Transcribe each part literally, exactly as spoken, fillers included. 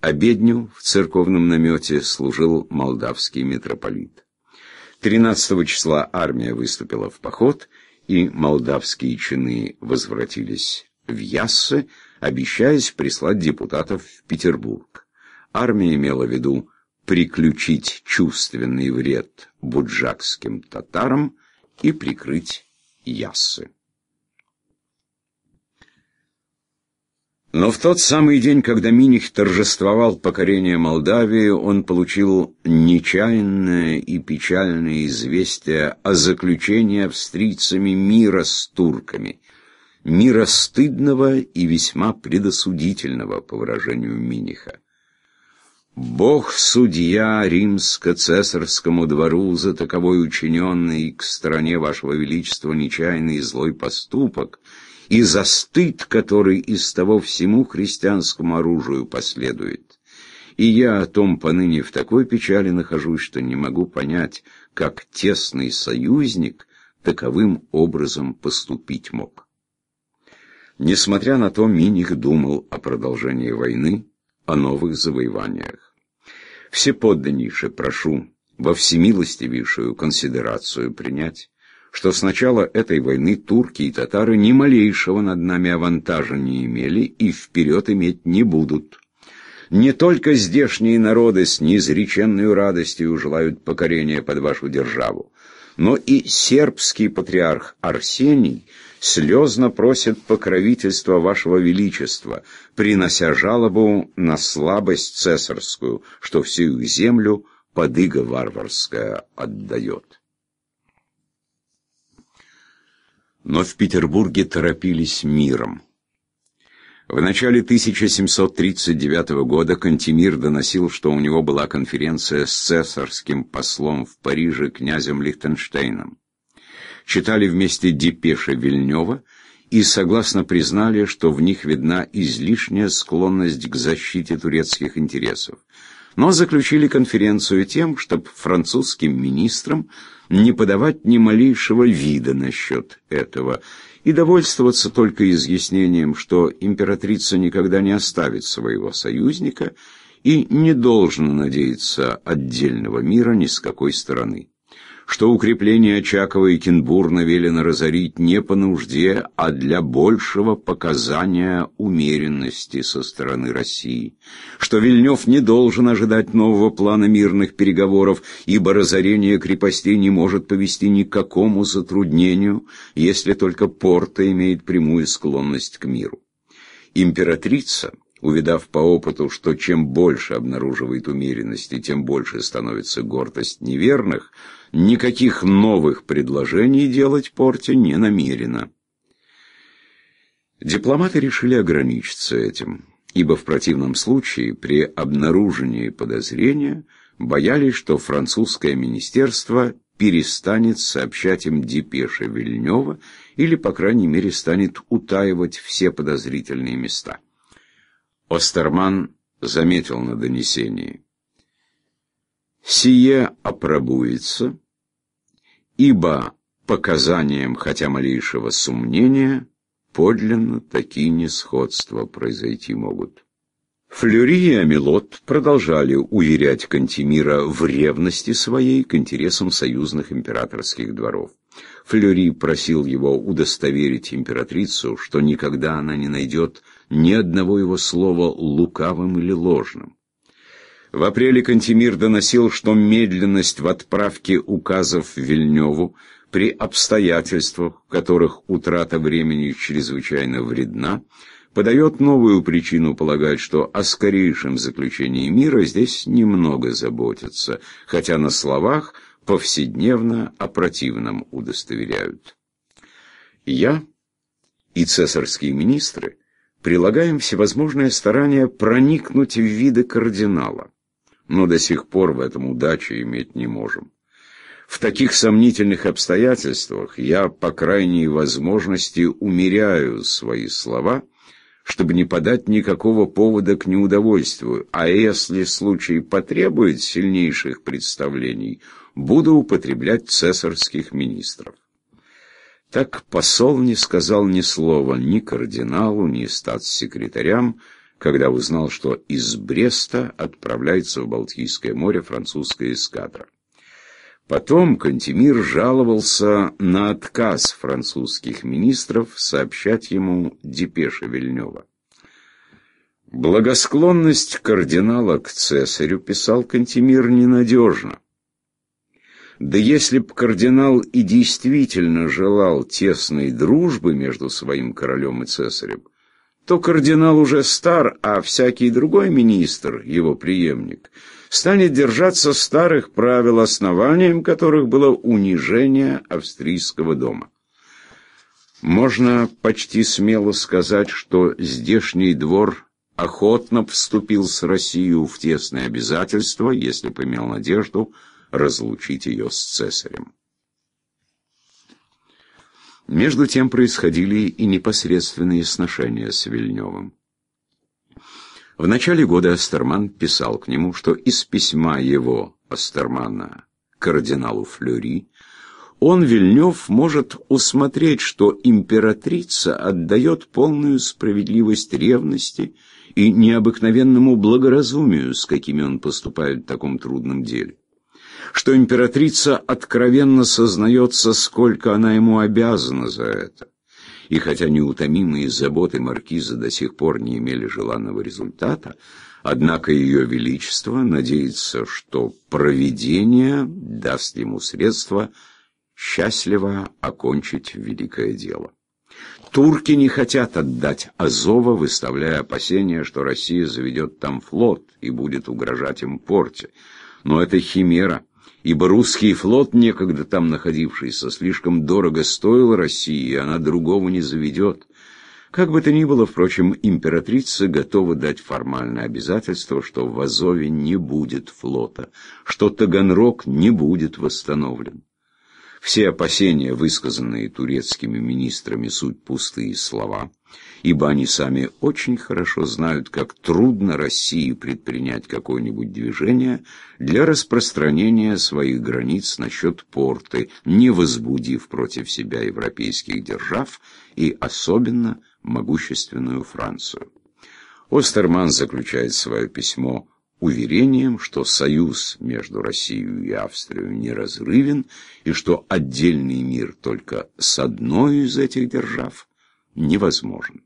Обедню в церковном намете служил молдавский митрополит. тринадцатого числа армия выступила в поход, и молдавские чины возвратились в Яссы, обещаясь прислать депутатов в Петербург. Армия имела в виду приключить чувственный вред буджакским татарам и прикрыть Яссы. Но в тот самый день, когда Миних торжествовал покорение Молдавии, он получил нечаянное и печальное известие о заключении австрийцами мира с турками, мира стыдного и весьма предосудительного, по выражению Миниха. «Бог-судья римско-цесарскому двору за таковой учиненный к стране вашего величества нечаянный и злой поступок, и за стыд, который из того всему христианскому оружию последует. И я о том поныне в такой печали нахожусь, что не могу понять, как тесный союзник таковым образом поступить мог». Несмотря на то, Миних думал о продолжении войны, о новых завоеваниях. «Всеподданнейше прошу во всемилостивейшую консидерацию принять, что с начала этой войны турки и татары ни малейшего над нами авантажа не имели и вперед иметь не будут. Не только здешние народы с неизреченной радостью желают покорения под вашу державу, но и сербский патриарх Арсений слезно просит покровительства вашего величества, принося жалобу на слабость цесарскую, что всю их землю под иго варварское отдает». Но в Петербурге торопились миром. В начале тысяча семьсот тридцать девятого года Кантемир доносил, что у него была конференция с цесарским послом в Париже князем Лихтенштейном. Читали вместе депеши Вильнёва и согласно признали, что в них видна излишняя склонность к защите турецких интересов. Но заключили конференцию тем, чтобы французским министрам не подавать ни малейшего вида насчет этого и довольствоваться только изъяснением, что императрица никогда не оставит своего союзника и не должна надеяться отдельного мира ни с какой стороны, что укрепление Очакова и Кенбурна велено разорить не по нужде, а для большего показания умеренности со стороны России, что Вильнёв не должен ожидать нового плана мирных переговоров, ибо разорение крепостей не может повести ни к какому затруднению, если только Порто имеет прямую склонность к миру. Императрица, увидав по опыту, что чем больше обнаруживает умеренности, тем больше становится гордость неверных, никаких новых предложений делать Порте не намерена. Дипломаты решили ограничиться этим, ибо в противном случае при обнаружении подозрения боялись, что французское министерство перестанет сообщать им депеши Вильнёва или, по крайней мере, станет утаивать все подозрительные места. Остерман заметил на донесении: «Сие опробуется, ибо показаниям хотя малейшего сомнения подлинно такие несходства произойти могут». Флюри и Амилот продолжали уверять Кантемира в ревности своей к интересам союзных императорских дворов. Флюри просил его удостоверить императрицу, что никогда она не найдет ни одного его слова лукавым или ложным. В апреле Кантемир доносил, что медленность в отправке указов Вильнёву при обстоятельствах, в которых утрата времени чрезвычайно вредна, подает новую причину полагать, что о скорейшем заключении мира здесь немного заботятся, хотя на словах повседневно о противном удостоверяют. Я и цесарские министры прилагаем всевозможные старания проникнуть в виды кардинала, но до сих пор в этом удачи иметь не можем. В таких сомнительных обстоятельствах я, по крайней возможности, умеряю свои слова, чтобы не подать никакого повода к неудовольствию, а если случай потребует сильнейших представлений, буду употреблять цесарских министров. Так посол не сказал ни слова ни кардиналу, ни статс-секретарям, когда узнал, что из Бреста отправляется в Балтийское море французская эскадра. Потом Кантемир жаловался на отказ французских министров сообщать ему депеши Вильнёва. «Благосклонность кардинала к цесарю, — писал Кантемир, — ненадежна. Да если б кардинал и действительно желал тесной дружбы между своим королем и цесарем, то кардинал уже стар, а всякий другой министр, его преемник, станет держаться старых правил, основанием которых было унижение австрийского дома. Можно почти смело сказать, что здешний двор охотно вступил с Россией в тесные обязательства, если бы имел надежду разлучить ее с цесарем». Между тем происходили и непосредственные сношения с Вильнёвым. В начале года Остерман писал к нему, что из письма его, Остермана, кардиналу Флёри, он, Вильнёв, может усмотреть, что императрица отдает полную справедливость ревности и необыкновенному благоразумию, с какими он поступает в таком трудном деле, что императрица откровенно сознается, сколько она ему обязана за это, и хотя неутомимые заботы маркиза до сих пор не имели желанного результата, однако ее величество надеется, что провидение даст ему средства счастливо окончить великое дело. Турки не хотят отдать Азова, выставляя опасения, что Россия заведет там флот и будет угрожать им порте. Но это химера, ибо русский флот, некогда там находившийся, слишком дорого стоил России, и она другого не заведет. Как бы то ни было, впрочем, императрица готова дать формальное обязательство, что в Азове не будет флота, что Таганрог не будет восстановлен. Все опасения, высказанные турецкими министрами, суть пустые слова, ибо они сами очень хорошо знают, как трудно России предпринять какое-нибудь движение для распространения своих границ насчет порты, не возбудив против себя европейских держав и особенно могущественную Францию. Остерман заключает свое письмо уверением, что союз между Россией и Австрией неразрывен, и что отдельный мир только с одной из этих держав невозможен.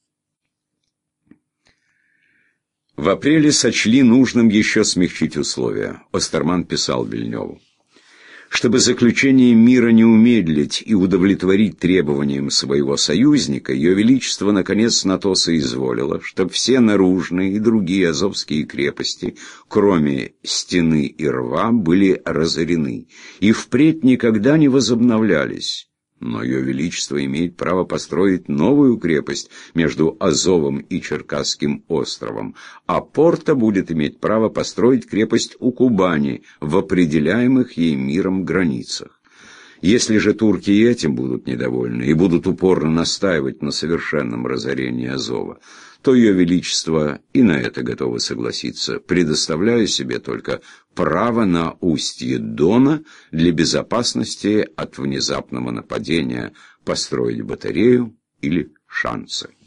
В апреле сочли нужным еще смягчить условия. Остерман писал Вильнёву: «Чтобы заключение мира не умедлить и удовлетворить требованиям своего союзника, Ее Величество наконец на то соизволило, чтобы все наружные и другие азовские крепости, кроме стены и рва, были разорены и впредь никогда не возобновлялись. Но Ее Величество имеет право построить новую крепость между Азовом и Черкасским островом, а Порта будет иметь право построить крепость у Кубани в определяемых ей миром границах. Если же турки и этим будут недовольны и будут упорно настаивать на совершенном разорении Азова, то Ее Величество и на это готово согласиться, предоставляя себе только право на устье Дона для безопасности от внезапного нападения построить батарею или шансы».